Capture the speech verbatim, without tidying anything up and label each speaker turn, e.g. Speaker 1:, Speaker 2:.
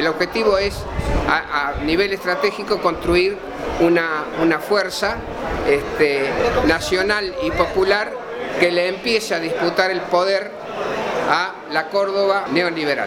Speaker 1: El objetivo es, a, a nivel estratégico, construir una, una fuerza este, nacional y popular que le empiece a disputar el poder a la Córdoba neoliberal.